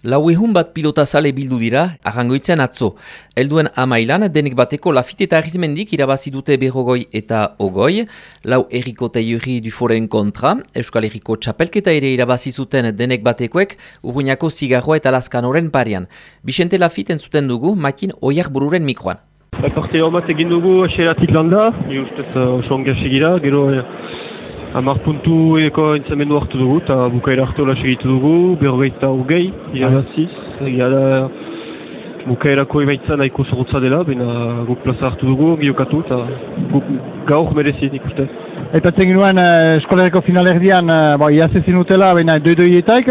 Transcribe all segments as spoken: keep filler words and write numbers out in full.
Lau ehun bat pilotazale bildu dira, Arrangoitzen atzo. Helduen amailan, denek bateko Lafite eta Arizmendik irabazi dute berrogoi eta ogoi. Lau erriko teiuri duforen kontra, Euskal Herriko txapelketa ere irabazi zuten denek batekoek, Urruñako Zigarroa eta Laskanoren parean. Bixente Lafite entzuten dugu, makin oiar bururen mikroan. Partida bat egin dugu aseratik landa, ni ustez oso ongia segira, gero hamar puntu eko entzamendu hartu dugu, eta bukaera hartu hola segitu dugu, berrogei eta urgei, irabaziz, egia da bukaerako emaitzan nahiko zorrotza dela, baina guk plaza hartu dugu, giokatu, eta guk gaur merezi nik uste. Aipatzen ginoen eskolareko finalerdian, uh, iazezin utela, baina doi-doietaik,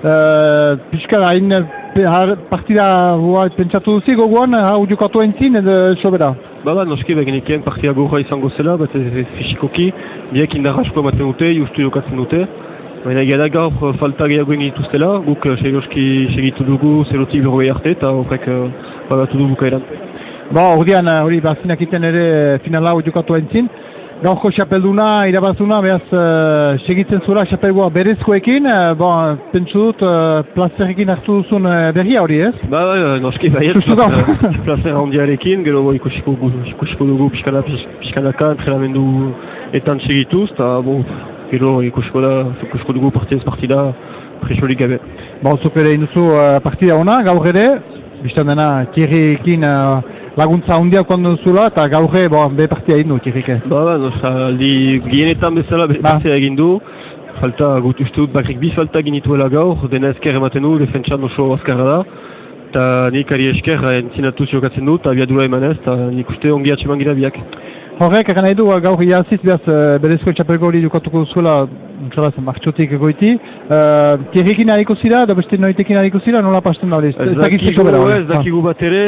uh, pixka hain partida hua pentsatu duzi gogoan, hau jokatu entzin edo sobera? Ba, ba, noski begenekien partida gorra izango zela, bat ez fizikoki, biek indar asko ematen dute, justu jokatzen dute. Baina egia da gaur falta gehiago egin dituztela, guk serioski segitu dugu zerotik berrogei arte eta horrek pagatu du bukaeran. Ba, ordean hori bazinak iten ere finala hau jokatu entzin. Gaurko xapelduna, irabazuna, behaz uh, segitzen zura xapelgoa berezkoekin, uh, bon, pentsu dut uh, plazerekin hartu duzun uh, berria hori ez? Ba, ba, noski baiet, plazer handiarekin, gero bo, ikusiko, ikusiko dugu pixkana, pixkanaka, entrenamendu etan segituz, eta bo, gero ikusiko, da, ikusiko dugu partidez partida presorik gabe. Ba, zuk ere induzu uh, partida ona, gaur ere, biztan dena Thierryekin uh, laguntza handia kondo duzula eta gaurre be partia egin du, Thierryke. Ba, ba, no, aldi gehienetan bezala be ba. Partia egin du. Falta, gut uste dut, bakrik bi falta ginituela gaur, dena esker ematen du, defentsan oso azkarra da. Eta nik ari esker entzinatu jokatzen du, eta abiadura emanez, eta nik uste ongi atseman gira biak. Horrek, egan nahi du, gaur iaziz behaz berezko txapelgo hori dukatuko duzuela, txalaz, martxotik egoiti. Uh, Thierryekin hariko zira, da beste noitekin hariko zira, nola pasten da hori? Ez dakigu, ez dakigu bat ere,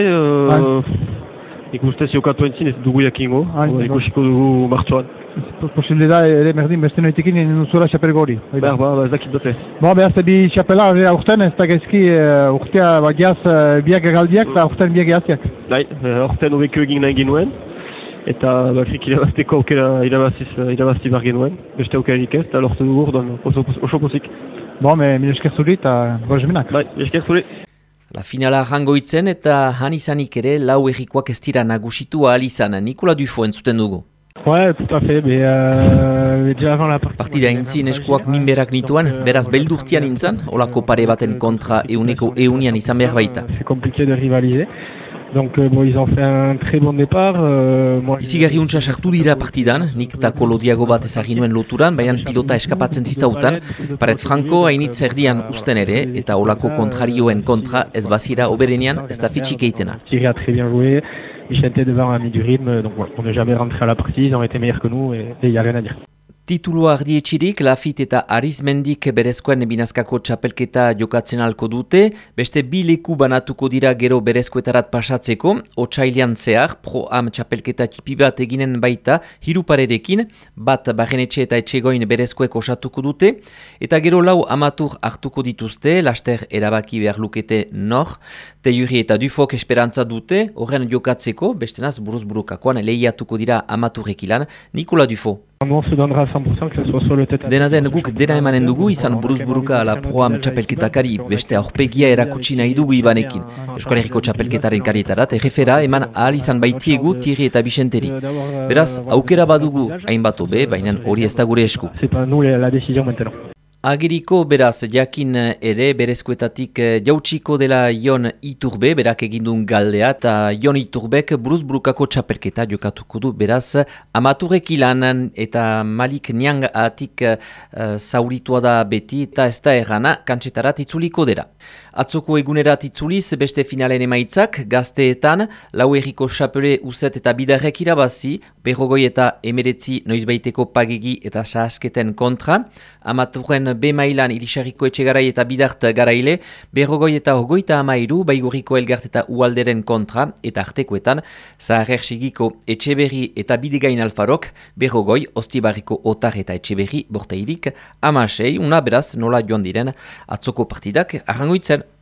nik ustez jokatu entzin ez dugu jakingo, ikusiko dugu martxoan. Posible da ere merdin beste noitekin egin duzuela txapelgo hori? Ba, ba, ez dakit dute. Ba, behaz bi txapela aurten ez da gaizki urtea giaz biak egaldiak eta aurten biak eaziak. Bai, aurten hobekio egin nahi ginuen. Eta bakrik irabazteko aukera irabazti bar genuen, beste aukerik ez, eta lortu dugu orduan oso pozik. Bon, me mil esker zuri eta gorezmenak. Bai, mil esker zuri. La finala Arrangoitzen eta han izanik ere lau errikoak ez dira nagusitu ahal izan, Nikola Dufo entzuten dugu. Ouais, tout à fait, mais euh, déjà avant la partie... Partida intzin eskuak minberak nituan, beraz beldurtian intzan, olako pare baten kontra euneko eunian izan behar baita. C'est compliqué de rivaliser. Donc euh, bon, ils ont fait un très bon départ. Euh, moi, Izigarri untsa sartu dira partidan, nik tako lodiago bat ezagin nuen loturan, baina pilota eskapatzen zizautan, Paret Franco hainitz erdian usten ere, eta olako kontrarioen kontra ez bazira oberenean ez da fitxik eitena. Thierry a très bien joué, Michente devant a mis du rythme, donc voilà, on n'est jamais rentré à la partie, ils ont été meilleurs que nous et il n'y a rien à dire. Titulua ardietxirik, Lafite eta Arizmendik berezkoen binazkako txapelketa jokatzen alko dute, beste bi leku banatuko dira gero berezkoetarat pasatzeko, otsailean zehar, pro-am txapelketa tipi bat eginen baita, hiru parerekin, bat Barrenetxe eta Etxegoin berezkoek osatuko dute, eta gero lau amatur hartuko dituzte, laster erabaki behar lukete nor, Teiuri eta Dufok esperantza dute, horren jokatzeko, bestenaz buruz-burukakoan lehiatuko dira amaturek ilan, Nikola Dufo. On se donnera cent pour cent que ce soit sur le tête. Dena den guk dena emanen dugu izan buruz-buruka ala proam txapelketakari beste aurpegia erakutsi nahi dugu ibanekin. Euskal Herriko txapelketaren karietarat errefera eman ahal izan baitiegu Thierry eta Bixenteri. Beraz, aukera badugu hainbat hobe, baina hori ez da gure esku. C'est pas nous la décision maintenant. Agiriko beraz jakin ere berezkoetatik jautsiko dela Jon Iturbe, berak egindun galdea, eta Jon Iturbek buruz-burukako txapelketa jokatuko du beraz amaturek ilan eta Malik Niang atik uh, zauritua da beti eta ez da errana kantxetarat itzuliko dela. Atzoko egunerat itzuliz beste finalen emaitzak, gazteetan, lau erriko xapele uzet eta bidarrek irabazi, berrogoi eta emeretzi noizbaiteko pagegi eta sahasketen kontra, amaturen B mailan irisarriko etxegarai eta bidart garaile, berrogoi eta hogoita amairu, baigurriko elgart eta ualderen kontra, eta artekoetan, zaharrersigiko etxeberri eta bidegain alfarok, berrogoi, ostibarriko otar eta etxeberri borteirik, amasei, una beraz nola joan diren atzoko partidak Arrangoitzen.